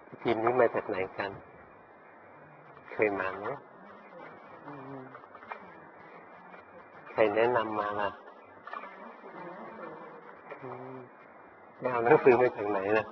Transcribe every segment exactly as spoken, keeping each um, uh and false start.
ทีมนี้มาจากไหนกันเคยมาไหมใครแนะนำมาล่ะไม่เอาหนังสือมาจากไหนล่ะ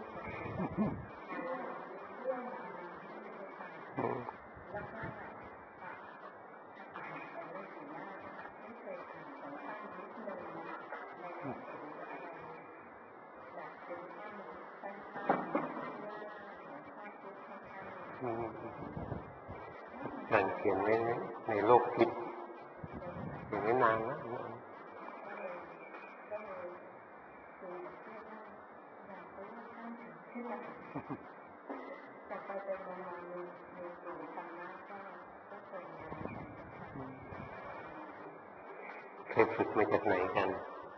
การเขียนไว้ในโลกทิพย์เขียนไว้นานแล้วเคยฝึกมาจากไหนกัน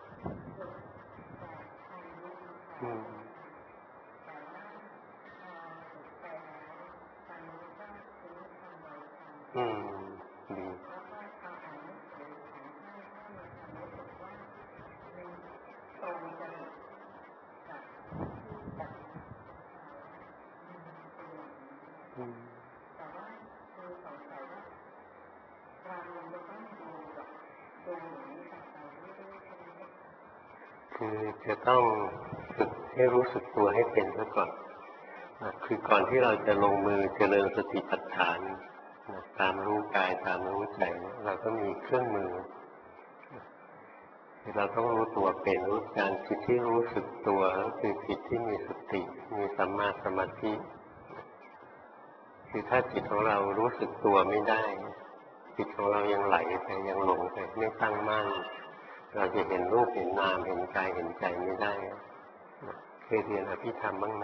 อืมดีคือจะต้องฝึกให้รู้สึกตัวให้เป็นซะก่อนคือก่อนที่เราจะลงมือเจริญสติปัฏฐานตามรู้กายตามรู้ใจเราก็มีเครื่องมือเราต้องรู้ตัวเป็นรู้การจิตที่รู้สึกตัวก็คือจิตที่มีสติมีสัมมาสมาธิคือถ้าจิตของเรารู้สึกตัวไม่ได้จิตของเรายังไหลไปยังหลงไปไม่ตั้งมั่นเราจะเห็นรูปเห็นนามเห็นกายเห็นใจไม่ได้เคยเรียนอภิธรรมบ้างไหม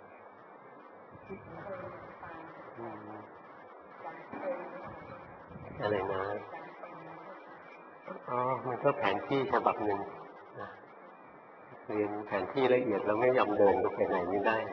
อะไรนะอ๋อมันก็แผนที่ฉบับหนึ่งเรียนแผนที่ละเอียดแล้วไม่ยอมเดินไปไหนไม่ได้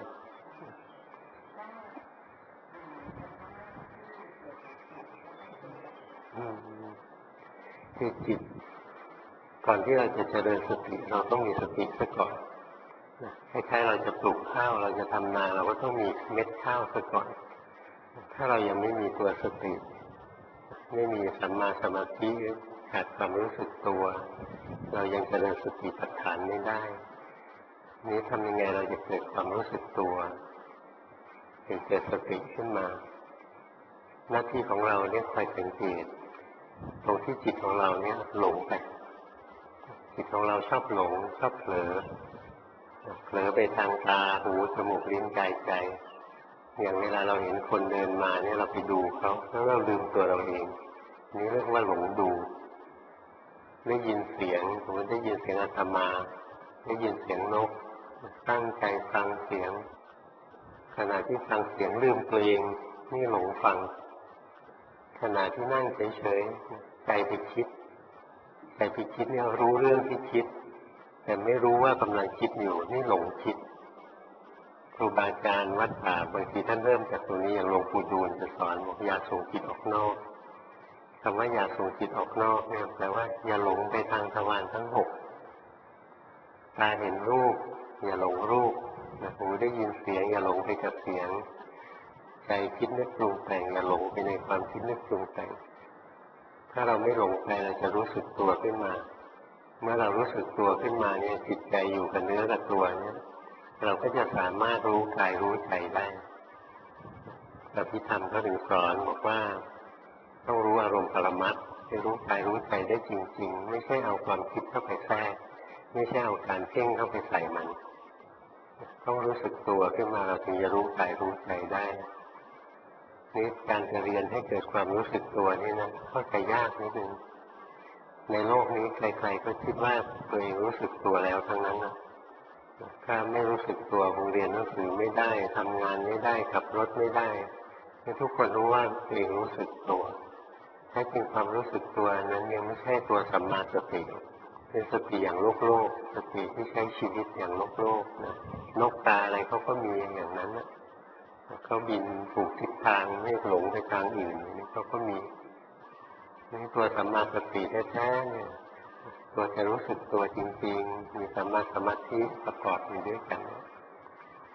คือจิตก่อนที่เราจะเจริญสติเราต้องมีสติซะก่อนคล้ายๆเราจะปลูกข้าวเราจะทำนาเราก็ต้องมีเม็ดข้าวซะก่อนถ้าเรายังไม่มีตัวสติไม่มีสัมมาสมาธิขาดความรู้สึกตัวเรายังเจริญสติปัฏฐานไม่ได้นี้ทำยังไงเราจะเกิดความรู้สึกตัวถึงเกิดสติขึ้นมาหน้าที่ของเราเนี่ยคอยสังเกตตรงที่จิตของเราเนี่ยหลงไปจิตของเราชอบหลงชอบเผลอเผลอไปทางตาหูจมูกลิ้นกายใจอย่างเวลาเราเห็นคนเดินมาเนี่ยเราไปดูเขาแล้วเราลืมตัวเราเองนี่เรียกว่าหลงดูได้ยินเสียงผมได้ยินเสียงอาตมาได้ยินเสียงนกตั้งใจฟังเสียงขณะที่ฟังเสียงลืมตัวเองนี่หลงฟังขณะที่นั่งเฉยๆใจไปคิดใจไปคิดเนี่ยรู้เรื่องที่คิดแต่ไม่รู้ว่ากำลังคิดอยู่นี่หลงคิดครูบาอาจารย์วัดป่าบางทีท่านเริ่มจากตรงนี้อย่างหลวงปู่ดูลจะสอนบอกอย่าส่งจิตออกนอกคำว่าอย่าส่งจิตออกนอกเนี่ยแปลว่าอย่าหลงไปทางทวารทั้งหกตาเห็นรูปอย่าหลงรูปหูได้ยินเสียงอย่าหลงไปกับเสียงใจคิดนึกปรุงแต่งอย่าหลงไปในความคิดนึกปรุงแต่งถ้าเราไม่หลงไปเราจะรู้สึกตัวขึ้นมาเมื่อเรารู้สึกตัวขึ้นมาเนี่ยจิตใจอยู่กับเนื้อกับตัวเนี่ยเราก็จะสามารถรู้กายรู้ใจได้อภิธรรมก็ถึงสอนบอกว่าต้องรู้อารมณ์ปรมัตถ์ให้รู้กายรู้ใจได้จริงๆไม่ใช่เอาความคิดเข้าไปแทรกไม่ใช่เอาการเพ่งเข้าไปใส่มันต้องรู้สึกตัวขึ้นมาเราถึงจะรู้กายรู้ใจได้นี่การจะเรียนให้เกิดความรู้สึกตัวนี่นะเข้าใจยากนิดนึงในโลกนี้ใครๆก็คิดว่าตัวเองรู้สึกตัวแล้วทั้งนั้นนะถ้าไม่รู้สึกตัวคงเรียนหนังสือไม่ได้ทำงานไม่ได้ขับรถไม่ได้ทุกคนรู้ว่าตัวเองรู้สึกตัวแท้จริงความรู้สึกตัวนั้นยังไม่ใช่ตัวสัมมาสติเป็นสติอย่างโลกโลกสติที่ใช้ชีวิตอย่างโลกโลกนะนกตาอะไรเขาก็มีอย่างนั้นนะเขาบินถูกทิศทางไม่หลงไปทางอื่นนี่เขาก็มีนี่ตัวสัมมาสติแท้ๆเนี่ยตัวจะรู้สึกตัวจริงๆมีสัมมาสมาธิประกอบอยู่ด้วยกัน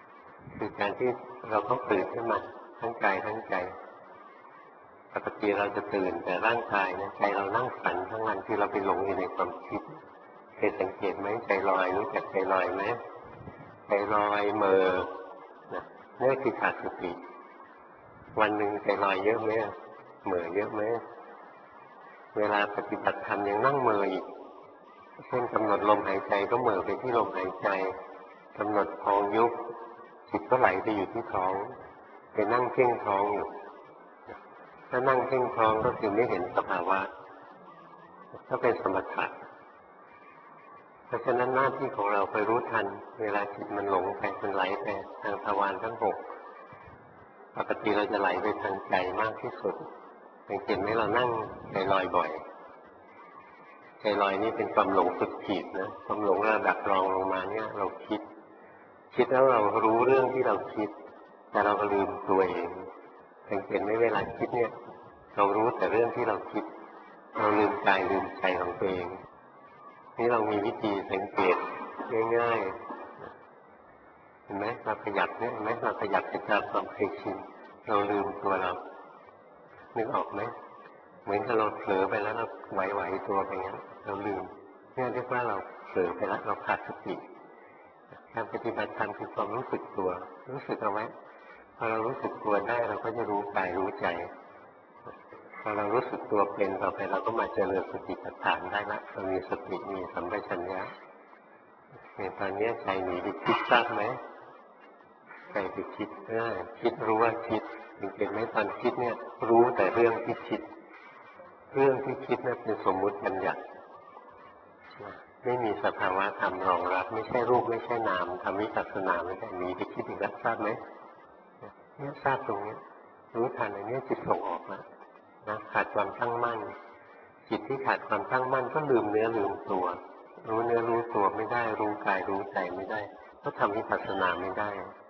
คือการที่เราต้องตื่นขึ้นมาทั้งกายทั้งใจปกติเราจะตื่นแต่ร่างกายนะใจเรานั่งฝันทั้งวันที่เราไปหลงอยู่ในความคิดเคยสังเกตไหมใจลอยรู้จักใจลอยไหมใจลอยเมอนะนี่คือขาดสติวันหนึ่งใจลอยเยอะไหมเหม่อเยอะไหมเวลาปฏิบัติธรรมยังนั่งเมออีกเช่นกำหนดลมหายใจก็เหม่อไปที่ลมหายใจกำหนดท้องยุบจิตก็ไหลไปอยู่ที่ท้องไปนั่งเพ่งท้องอยู่ถ้านั่งเพ่งท้องก็คือไม่เห็นสภาวะก็เป็นสมถะเพราะฉะนั้นหน้าที่ของเราไปรู้ทันเวลาจิตมันหลงไปมันไหลไปทางทวารทั้งหกปกติเราจะไหลไปทางใจมากที่สุดสังเกตไหมเรานั่งใจลอยบ่อยใจลอยนี่เป็นความหลงสุดขีดนะความหลงระดับรองลงมาเนี่ยเราคิดคิดแล้วเรารู้เรื่องที่เราคิดแต่เราก็ลืมตัวเองสังเกตไหมเวลาคิดเนี่ยเรารู้แต่เรื่องที่เราคิดเราลืมกายลืมใจของตัวเองนี่เรามีวิธีสังเกตง่ายๆเห็นไหมเราขยับเนี่ยเห็นไหมเราขยับไปตามความเคยชินเราลืมตัวเรานึกออกไหมเหมือนกับเราเผลอไปแล้วเราไหวๆตัวไปงั้นเราลืมเนี่ยเรียกว่าเราเผลอไปแล้วเราขาดสติการปฏิบัติธรรมคือความรู้สึกตัวรู้สึกเอาไว้พอเรารู้สึกตัวได้เราก็จะรู้กายรู้ใจพอเรารู้สึกตัวเป็นต่อไปเราก็มาเจริญสติปัฏฐานได้ละเรามีสติมีสัมปชัญญะในตอนนี้ใจหนีไปคิดทราบไหมใจไปคิดเออคิดรู้ว่าคิดสังเกตไหมตอนคิดเนี่ยรู้แต่เรื่องที่คิดเรื่องที่คิดนั้นเป็นสมมุติบัญญัติไม่มีสภาวะธรรมรองรับไม่ใช่รูปไม่ใช่นามทำวิปัสสนาไม่ได้หนีไปคิดอีกแล้วทราบไหมเนี่ยทราบตรงนี้รู้ทันอันนี้จิตส่งออกแล้วนะขาดความตั้งมั่นจิตที่ขาดความตั้งมั่นก็ลืมเนื้อลืมตัวรู้เนื้อรู้ตัวไม่ได้รู้กายรู้ใจไม่ได้ก็ทำวิปัสสนาไม่ได้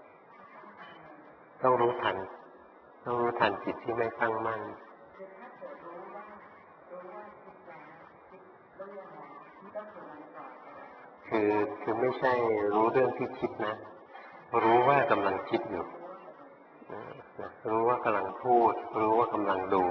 ต้องรู้ทันต้องรู้ทันจิตที่ไม่ตั้งมั่นคือคือไม่ใช่รู้เรื่องที่คิดนะรู้ว่ากำลังคิดอยู่รู้ว่ากำลังพูดรู้ว่ากำลังดู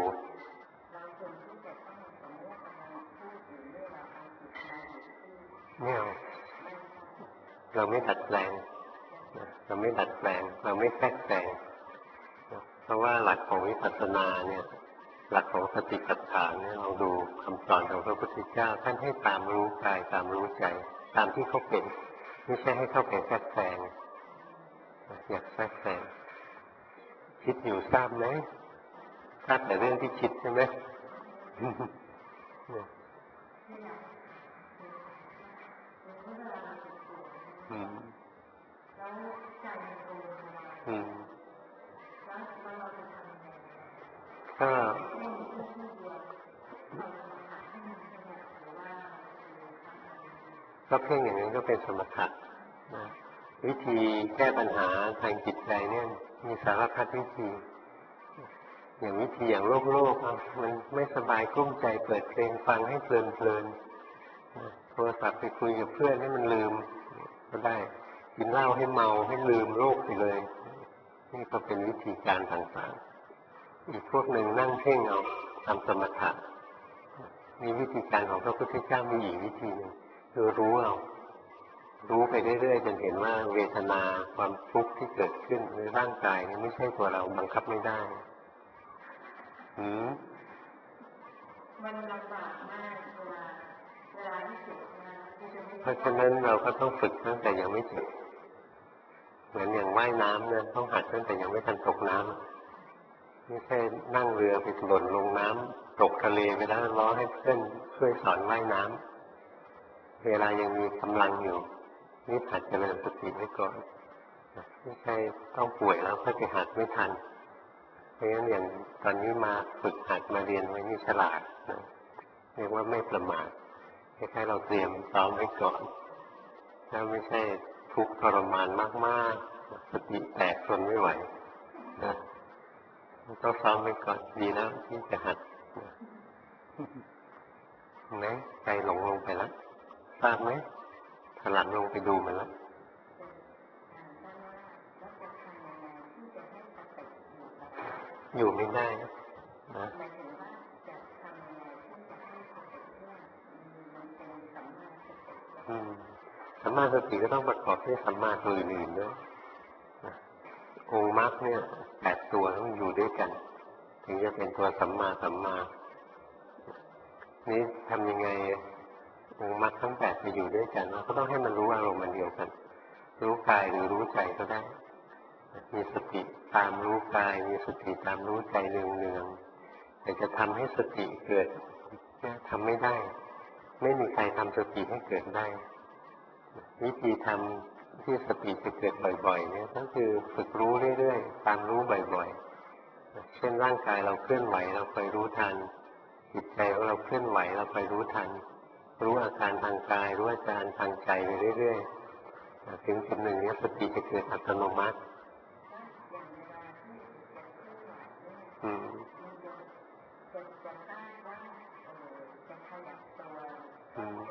เนี่ยเราไม่ดัดแปลงเราไม่ดัดแปลงเราไม่แทรกแซงเพราะว่าหลักของวิปัสสนาเนี่ยหลักของสติปัฏฐานเนี่ยเราดูคำสอนของพระพุทธเจ้าท่านให้ตามรู้กายตามรู้ใจตามที่เขาเป็นไม่ใช่ให้เข้าไปแทรกแซงอยากแทรกแซงคิดอยู่ทราบไหมทราบแต่เรื่องที่คิดใช่ไหมอืมอืมก็ก็เพ่งอย่างนี้ก็เป็นสมถะนะวิธีแก้ปัญหาทางจิตใจเนี่ยมีสารพัดวิธีอย่างวิธีอย่างโลกโลกมันไม่สบายกลุ้มใจเปิดเพลงฟังให้เพลินเพลินโทรศัพท์ไปคุยกับเพื่อนให้มันลืมก็ได้กินเหล้าให้เมาให้ลืมโรคไปเลยนี่ก็เป็นวิธีการต่างๆอีกพวกหนึ่งนั่งเพ่งเอาทำสมถะมีวิธีการของพระพุทธเจ้ามีอีกวิธีหนึ่งคือรู้เอารู้ไปเรื่อยๆจนเห็นว่าเวทนาความทุกข์ที่เกิดขึ้นในร่างกายนี่ไม่ใช่ตัวเราบังคับไม่ได้หืมมันลำบากมากเวลาเวลาที่เจ็บนะเพราะฉะนั้นเราก็ต้องฝึกตั้งแต่ยังไม่เจ็บเหมือนอย่างว่ายน้ำเนี่ยต้องหัดตั้งแต่ยังไม่ทันตกน้ำไม่ใช่นั่งเรือไปหล่นลงน้ำตกทะเลไปแล้วร้อให้เพื่อนช่วยสอนว่ายน้ำเวลายังมีกำลังอยู่นี่หัดเจริญสติไว้ก่อนไม่ใช่ต้องป่วยแล้วค่อยไปหัดไม่ทันเพราะฉะนั้นอย่างตอนนี้มาฝึกหัดมาเรียนไว้นี่ฉลาดนะเรียกว่าไม่ประมาทคล้ายๆเราเตรียมซ้อมไว้ก่อนถ้าไม่ใช่ทุกข์ทรมานมากๆสติแตกทนไม่ไหวนะต้องซ้อมไว้ก่อนดีแล้วที่จะหัดเห็นไหมใจหลงลงไปแล้วทราบไหมถลำลงไปดูมันแล้วอยู่ไม่ได้นะอืมสัมมาสติก็ต้องประกอบด้วยสัมมาตัวอื่นๆด้วยนะองค์มรรคเนี่ยแปดตัวต้องอยู่ด้วยกันถึงจะเป็นตัวสัมมาสัมมานี่ทำยังไงองค์มรรคทั้งแปดจะอยู่ด้วยกันเราก็ต้องให้มันรู้อารมณ์มันเดียวกันรู้กายหรือรู้ใจก็ได้มีสติตามรู้กายมีสติตามรู้ใจเนืองๆแต่จะทำให้สติเกิดทำไม่ได้ไม่มีใครทำสติให้เกิดได้วิธีทำที่สติจะเกิดบ่อยๆเนี่ยก็คือฝึกรู้เรื่อยๆตามรู้บ่อยๆเช่นร่างกายเราเคลื่อนไหวเราคอยรู้ทันจิตใจของเราเคลื่อนไหวเราคอยรู้ทันรู้อาการทางกายรู้อาการทางใจไปเรื่อยๆถึงจุดหนึ่งนี้สติจะเกิดอัตโนมัติอืมอืม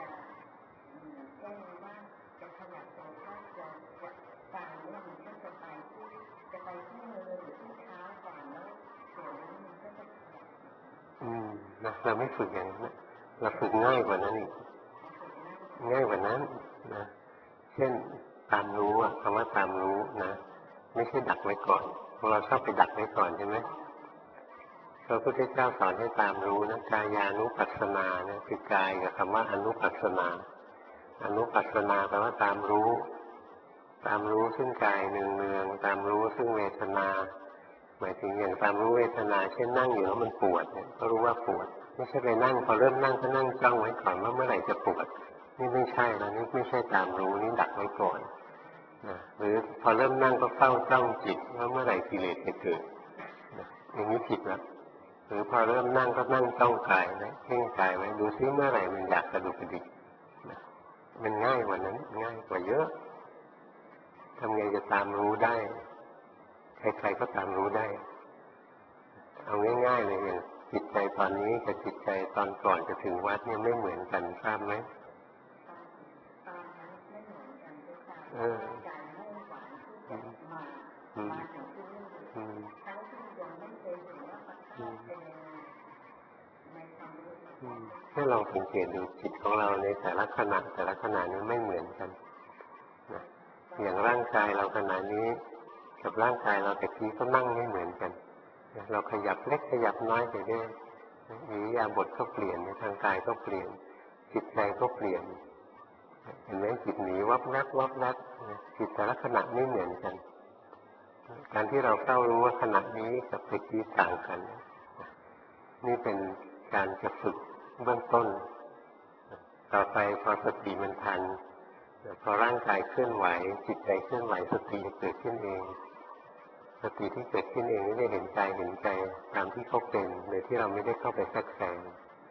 อืมนะเราไม่ฝึกอย่างนั้นเราฝึกง่ายกว่านั้นอีกง่ายกว่านั้นนะเช่นตามรู้อะคำว่าตามรู้นะไม่ใช่ดักไว้ก่อนพวกเราชอบไปดักไว้ก่อนใช่ไหมพระพุทธเจ้าสอนให้ตามรู้นะกายานุปัสสนานะคือกายกับคำว่าอนุปัสสนาอนุปัสสนาแปลว่าตามรู้ตามรู้ซึ่งกายเนืองๆตามรู้ซึ่งเวทนาหมายถึงอย่างตามรู้เวทนาเช่นนั่งอยู่แล้วมันปวดเนี่ยก็รู้ว่าปวดไม่ใช่ไปนั่งพอเริ่มนั่งก็นั่งจ้องไว้ก่อนว่าเมื่อไหร่จะปวดนี่ไม่ใช่แล้วนี่ไม่ใช่ตามรู้นี่ดักไว้ก่อนนะหรือพอเริ่มนั่งก็เฝ้าจ้องจิตว่าเมื่อไหร่กิเลสจะเกิดนะอย่างนี้ผิดแล้วหรือพอเริ่มนั่งก็นั่งจ้องกายไว้เพ่งกายไว้ดูซิเมื่อไหร่มันอยากกระดุกกระดิกนะมันง่ายกว่านั้นง่ายกว่าเยอะทำไงจะตามรู้ได้ใครๆก็ตามรู้ได้เอาง่ายๆเลยอย่างจิตใจตอนนี้กับจิตใจตอนก่อนจะถึงวัดเนี่ยไม่เหมือนกันทราบไหมเอออืมอืมอืมให้ลองสังเกตดูจิตของเราในแต่ละขณะแต่ละขณะนี้ไม่เหมือนกันนะอย่างร่างกายเราขณะนี้กับร่างกายเราแต่กี้ก็นั่งไม่เหมือนกันเราขยับเล็กขยับน้อยไปเรื่อยอิริยาบถก็เปลี่ยนทางกายก็เปลี่ยนจิตใจก็เปลี่ยนเห็นไหมจิตหนีวับนักวับนักจิตแต่ละขณะไม่เหมือนกันการที่เราเฝ้ารู้ว่าขณะนี้กับตะกี้ต่างกันนี่เป็นการจะฝึกเบื้องต้นต่อไปพอสติมันทันพอร่างกายเคลื่อนไหวจิตใจเคลื่อนไหวสติจะเกิดขึ้นเองสติที่เกิดขึ้นเองนี่ได้เห็นใจเห็นใจตามที่เขาเป็นโดยที่เราไม่ได้เข้าไปแทรกแซง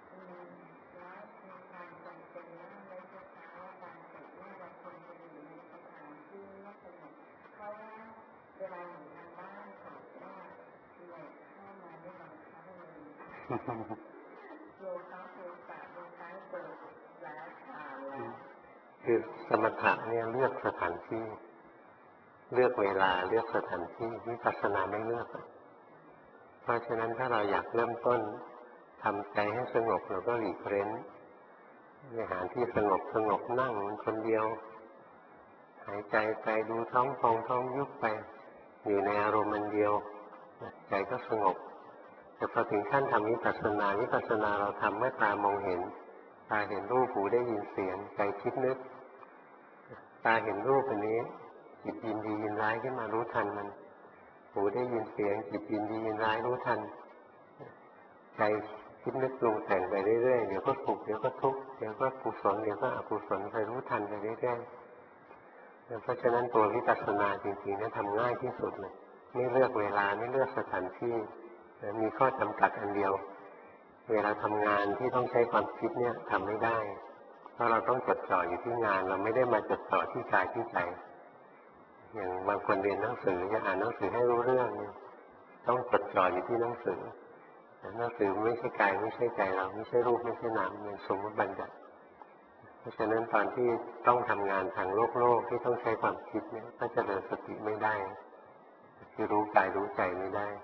คือสมถะเนี่ยเลือกสถานที่เลือกเวลาเลือกสถานที่วิปัสสนาไม่เลือกเพราะฉะนั้นถ้าเราอยากเริ่มต้นทำใจให้สงบเราก็หลีกเล้นไปหาที่สงบสงบนั่งคนเดียวหายใจไปดูท้องพองท้องยุบไปอยู่ในอารมณ์มันเดียวใจก็สงบแต่พอถึงขั้นทำวิปัสสนาวิปัสสนาเราทำเมื่อตามองเห็นตาเห็นรูปหูได้ยินเสียงใจคิดนึกตาเห็นรูปอันนี้จิตยินดียินร้ายขึ้นมารู้ทันมันหูได้ยินเสียงจิตยินดียินร้ายรู้ทันใจคิดนึกปรุงแต่งไปเรื่อยๆเดี๋ยวก็สุขเดี๋ยวก็ทุกข์เดี๋ยวก็กุศลเดี๋ยวก็อกุศลไปรู้ทันไปเรื่อยๆเพราะฉะนั้นตัววิปัสสนาจริงๆนั้นทำง่ายที่สุดเลยไม่เลือกเวลาไม่เลือกสถานที่มีข้อจำกัดอันเดียวเวลาทำงานที่ต้องใช้ความคิดเนี่ยทำไม่ได้เพราะเราต้องจดจ่ออยู่ที่งานเราไม่ได้มาจดจ่อที่กายที่ใจอย่างบางคนเรียนหนังสือจะอ่านหนังสือให้รู้เรื่องต้องจดจ่ออยู่ที่หนังสือหนังสือไม่ใช่กายไม่ใช่ใจเราไม่ใช่รูปไม่ใช่นามเป็นสมมติบัญญัติเพราะฉะนั้นตอนที่ต้องทำงานทางโลกโลกที่ต้องใช้ความคิดเนี่ยก็จะเดินสติไม่ได้คือรู้กายรู้ใจไม่ได้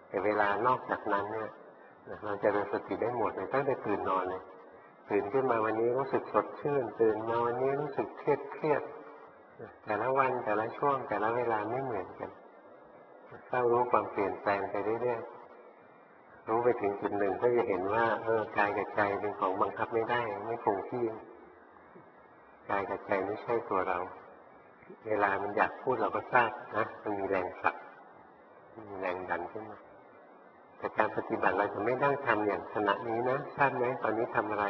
แต่เวลานอกจากนั้นเนี่ยเราจะเริญสติได้หมดเลยตั้งแต่ตื่นนอนเลยตื่นขึ้นมาวันนี้รู้สึกสดชื่นตื่นมาวันนี้รู้สึกเครียดเครียดแต่ละวันแต่ละช่วงแต่ละเวลาไม่เหมือนกันเฝ้ารู้ความเปลี่ยนแปลงไปเรื่อยๆรู้ไปถึงจุดหนึ่งก็จะเห็นว่าเออกายกับใจเป็นของบังคับไม่ได้ไม่คงที่กายกับใจไม่ใช่ตัวเราเวลามันอยากพูดเราก็ทราบนะมันมีแรงผลักมีแรงดันขึ้นมาแต่การปฏิบัติเราจะไม่นั่งทำอย่างขณะนี้นะทราบไหมตอนนี้ทำอะไร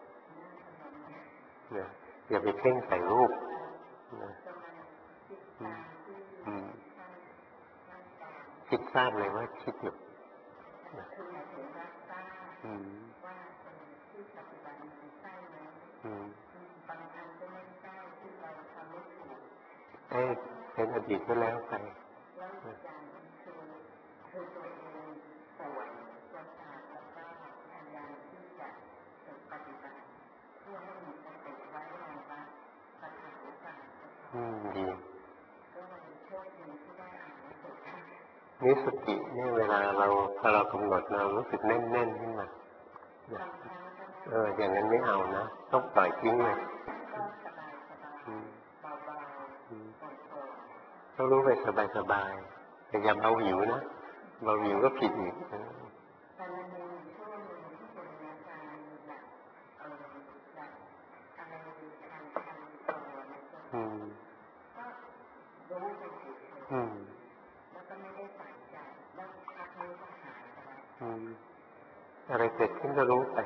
เนี่ยอย่าไปเพ่งใส่รูปนะคิดทราบเลยว่าคิดอยู่นะอืมอืมไอ้เป็นอดีตก็แล้วไปอืมดีนี่สตินี่เวลาเราพอเรากำหนดเรารู้สึกแน่นๆขึ้นมาเอออย่างนั้นไม่เอานะต้องปล่อยทิ้งเลยต้องรู้ไปสบายๆแต่อย่าเบาหวิวนะเบาหวิวก็ผิดอีกอืมอืมอืมอะไรเกิดขึ้นก็รู้ไป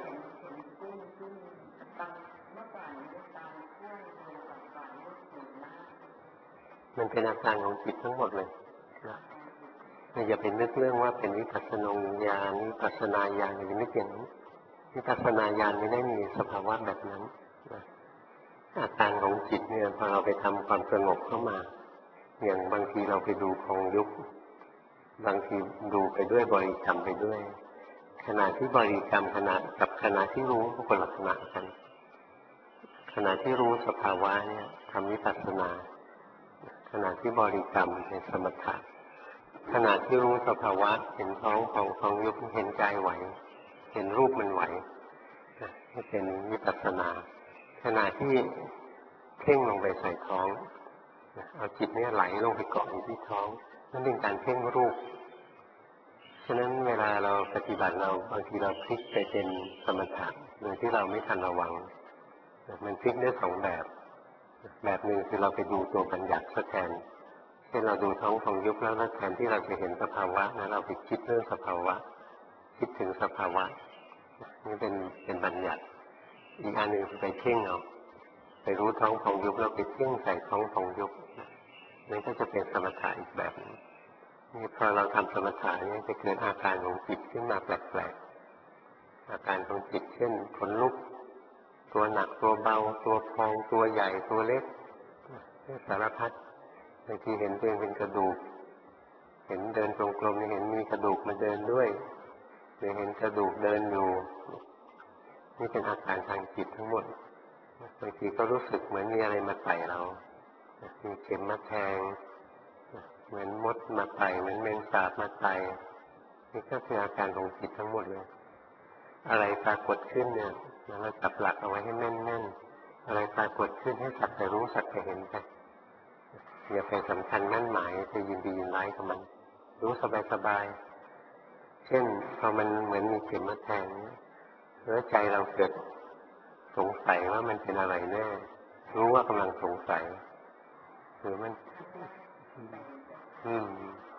มันเป็นอาการของจิตทั้งหมดเลยนะอย่าไปนึกเรื่องว่าเป็นวิปัสสนาญาณวิปัสสนาญาณอย่าไปนึกอย่างนี้วิปัสสนาญาณไม่ได้มีสภาวะแบบนั้นนะอาการของจิตเนี่ยพอเราไปทำความสงบเข้ามาอย่างบางทีเราไปดูพองยุบบางทีดูไปด้วยบริกรรมไปด้วยขณะที่บริกรรมขณะกับขณะที่รู้ก็คนละขณะกันขณะที่รู้สภาวะเนี่ยทำวิปัสสนาขณะที่บริกรรมเป็นสมถะขณะที่รู้สภาวะเห็นท้องของท้องยุบเห็นกายไหวเห็นรูปมันไหวนี่เป็นวิปัสสนาขณะที่เพ่งลงไปใส่ท้องเอาจิตเนี่ยไหลลงไปเกาะอยู่ที่ท้องนั่นเป็นการเพ่งรูปฉะนั้นเวลาเราปฏิบัติเราบางทีเราพลิกไปเป็นสมถะโดยที่เราไม่ทันระวังมันพลิกได้สองแบบแบบหนึ่งคือเราไปดูตัวบัญญัติซะแทนเช่นเราดูท้องของยุบแล้วแทนที่เราจะเห็นสภาวะนะเราไปคิดเรื่องสภาวะคิดถึงสภาวะนี่เป็นเป็นบัญญัติอีกอันหนึ่งไปเพ่งเอาไปรู้ท้องของยุบแล้วไปเพ่งใส่ท้องของยุบนั่นก็จะเป็นสมถะอีกแบบนึงนี่พอเราทำสมถะนี่จะเกิดอาการของจิตขึ้นมาแปลกๆอาการของจิตเช่นขนลุกตัวหนักตัวเบาตัวพองตัวใหญ่ตัวเล็กสารพัดบางทีเห็นตัวเองเป็นกระดูกเห็นเดินตรงกลมเห็นมีกระดูกมาเดินด้วยหรือเห็นกระดูกเดินอยู่นี่เป็นอาการทางจิตทั้งหมดบางทีก็รู้สึกเหมือนมีอะไรมาไต่เรามีเข็มมาแทงเหมือนมดมาไต่เหมือนแมงสาบมาไต่นี่ก็คืออาการของจิตทั้งหมดเลยอะไรปรากฏขึ้นเนี่ยเราจับหลักเอาไว้ให้แน่นๆอะไรปรากฏขึ้นให้สักแต่รู้สักแต่เห็นไปอย่าไปสำคัญมั่นหมายไปยินดียินร้ายกับมันรู้สบายๆเช่นพอมันเหมือนมีเข็มมาแทงแล้วใจเราเกิดสงสัยว่ามันเป็นอะไรแน่รู้ว่ากำลังสงสัยหรือมันอืม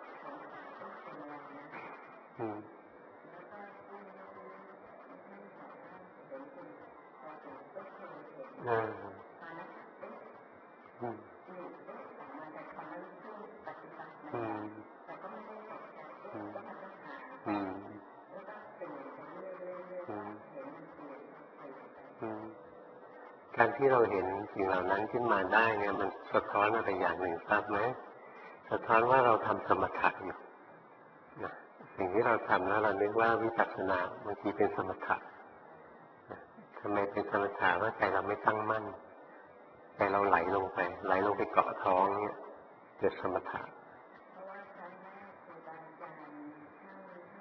อืมอ่าอืมอืมอืมอืมอืมการที่เราเห็นสิ่งเหล่านั้นขึ้นมาได้เนี่ยมันสะท้อนอะไรอย่างหนึ่งทราบไหมสะท้อนว่าเราทำสมถะอยู่นะสิ่งที่เราทำแล้วเรานึกว่าวิปัสสนาบางทีเป็นสมถะทำไมเป็นสมถะว่าใจเราไม่ตั้งมั่นใจเราไหลลงไปไหลลงไปเกาะท้องเนี่ยเกิดสมถะ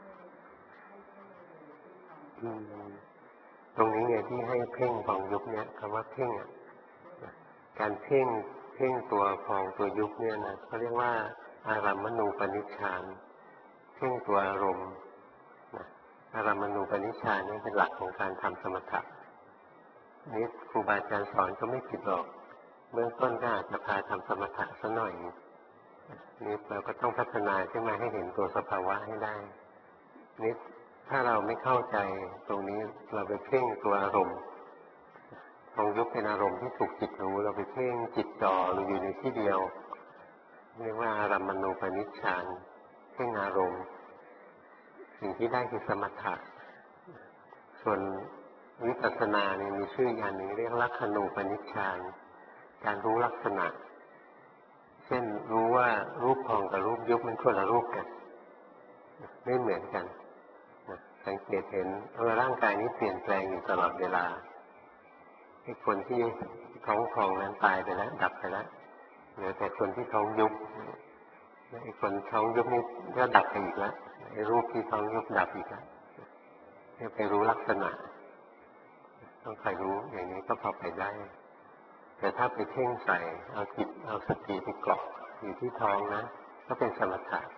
อืมตรงนี้ไงที่ให้เพ่งพองยุบเนี่ยคำว่าเพ่งอ่ะการเพ่งเพ่งตัวพองตัวยุบเนี่ยนะเขาเรียกว่าอารัมมณูปนิชฌานเพ่งตัวอารมณ์อารัมมณูปนิชฌานนี่เป็นหลักของการทำสมถะนี่ครูบาอาจารย์สอนก็ไม่ผิดหรอกเบื้องต้นก็อาจจะพาทำสมถะสักหน่อยนี่เราก็ต้องพัฒนาขึ้นมาให้เห็นตัวสภาวะให้ได้นี่ถ้าเราไม่เข้าใจตรงนี้เราไปเพ่งตัวอารมณ์พองยุบเป็นอารมณ์ที่ถูกจิตรู้เราไปเพ่งจิตจ่อหรืออยู่ในที่เดียวเรียกว่าอารัมมณูปนิชฌานเพ่งอารมณ์สิ่งที่ได้คือสมถะส่วนวิปัสสนาเนี่ยมีชื่ออย่างหนึ่งเรียกลักขณูปนิชฌานการรู้ลักษณะเช่นรู้ว่ารูปพองกับรูปยุบมันคนละรูปกันไม่เหมือนกันสังเกตเห็นว่าร่างกายนี้เปลี่ยนแปลงอยู่ตลอดเวลาไอ้คนที่ท้องพองนั้นตายไปแล้วดับไปแล้วเหลือแต่คนที่ท้องยุบไอ้คนท้องยุบนี่ก็ดับไปอีกแล้วไอ้รูปที่ท้องยุบดับอีกแล้วเนี่ยไปรู้ลักษณะต้องใครรู้อย่างนี้ก็พอไปได้แต่ถ้าไปเพ่งใส่เอาจิตเอาสติไปเกาะอยู่ที่ท้องนะก็เป็นสมถะ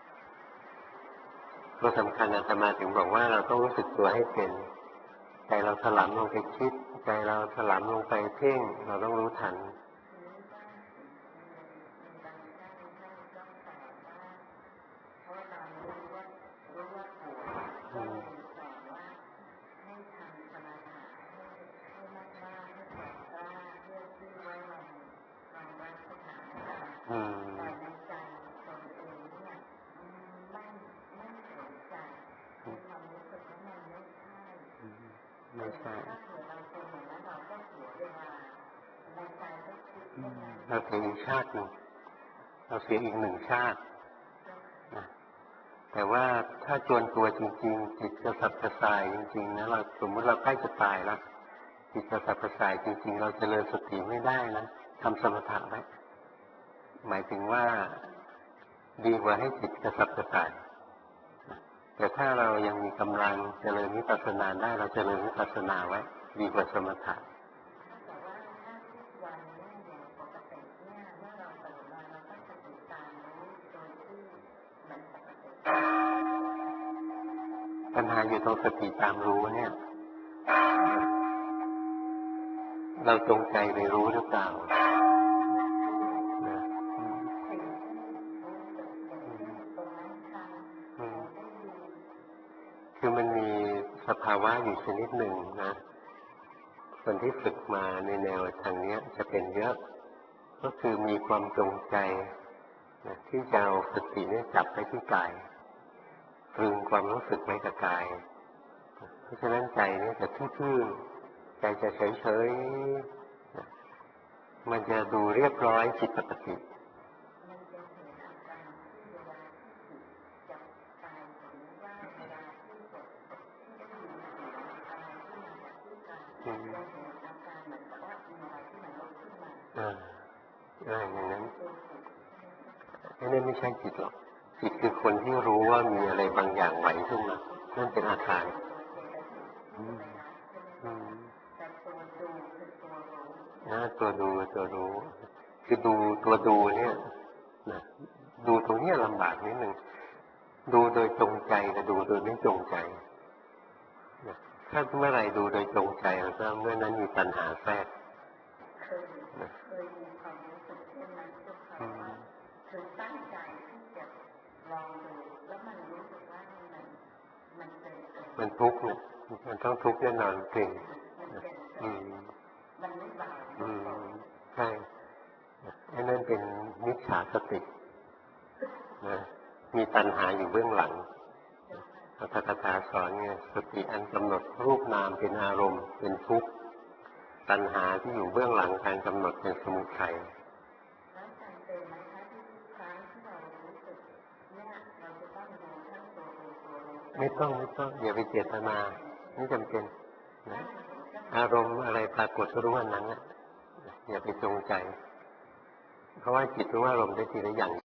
ตัวสำคัญอาตมาถึงบอกว่าเราต้องรู้สึกตัวให้เป็นใจเราถลำลงไปคิดใจเราถลำลงไปเพ่งเราต้องรู้ทันอืมไม่ใช่เราเสียอีกชาติหนึ่งเราเสียอีกหนึ่งชาตินะแต่ว่าถ้าจวนตัวจริงๆจิตกระสับกระส่ายจริงๆนะเราสมมติเราใกล้จะตายแล้วจิตกระสับกระส่ายจริงๆเราเจริญสติไม่ได้นะทำสมถะไว้หมายถึงว่าดีกว่าให้จิตกระสับกระส่ายแต่ถ้าเรายังมีกำลังเจริญวิปัสสนาได้เราเจริญวิปัสสนาไว้ดีกว่าสมถะปัญหาอยู่ตรงสติตามรู้เนี่ยเราจงใจไปรู้หรือเปล่าคือมันมีสภาวะอยู่ชนิดหนึ่งนะคนที่ฝึกมาในแนวทางนี้จะเป็นเยอะก็คือมีความจงใจนะที่จะเอาสติเนี่ยจับไปที่กายตรึงความรู้สึกไว้กับกายเพราะฉะนั้นใจเนี่ยจะทื่อๆใจจะเฉยๆมันจะดูเรียบร้อยจิตปกติอ่าอ่าอย่างนั้นนั่นไม่ใช่จิตหรอกจิตคือคนที่รู้ว่ามีอะไรบางอย่างไหวขึ้นมานั่นเป็นอาการนะตัวดูตัวรู้คือดูตัวดูเนี่ยนะดูตรงนี้ลำบากนิดหนึ่งดูโดยจงใจกับดูโดยไม่จงใจนะถ้าเมื่อไรดูโดยจงใจแล้วก็เมื่อนั้นมีปัญหาแทรกนะคือตั้งใจที่จะลองดูแล้วมันรู้สึกว่ามันมันเป็นมันทุกข์เนี่ยมันต้องทุกข์แน่นอนจริงอืมมันไม่เบาอืมใช่ไอ้นั่นเป็นมิจฉาสตินะมีตัณหาอยู่เบื้องหลังพระพุทธเจ้าสอนไงสติอันกำหนดรูปนามเป็นอารมณ์เป็นทุกข์ตัณหาที่อยู่เบื้องหลังการกำหนดเป็นสมุทัยไม่ต้องไม่ต้องอย่าไปเจตนาไม่จำเป็นนะอารมณ์อะไรปรากฏรู้ว่านั้นนะอย่าไปจงใจเพราะว่าจิตรู้ว่าอารมณ์ได้ทีละอย่าง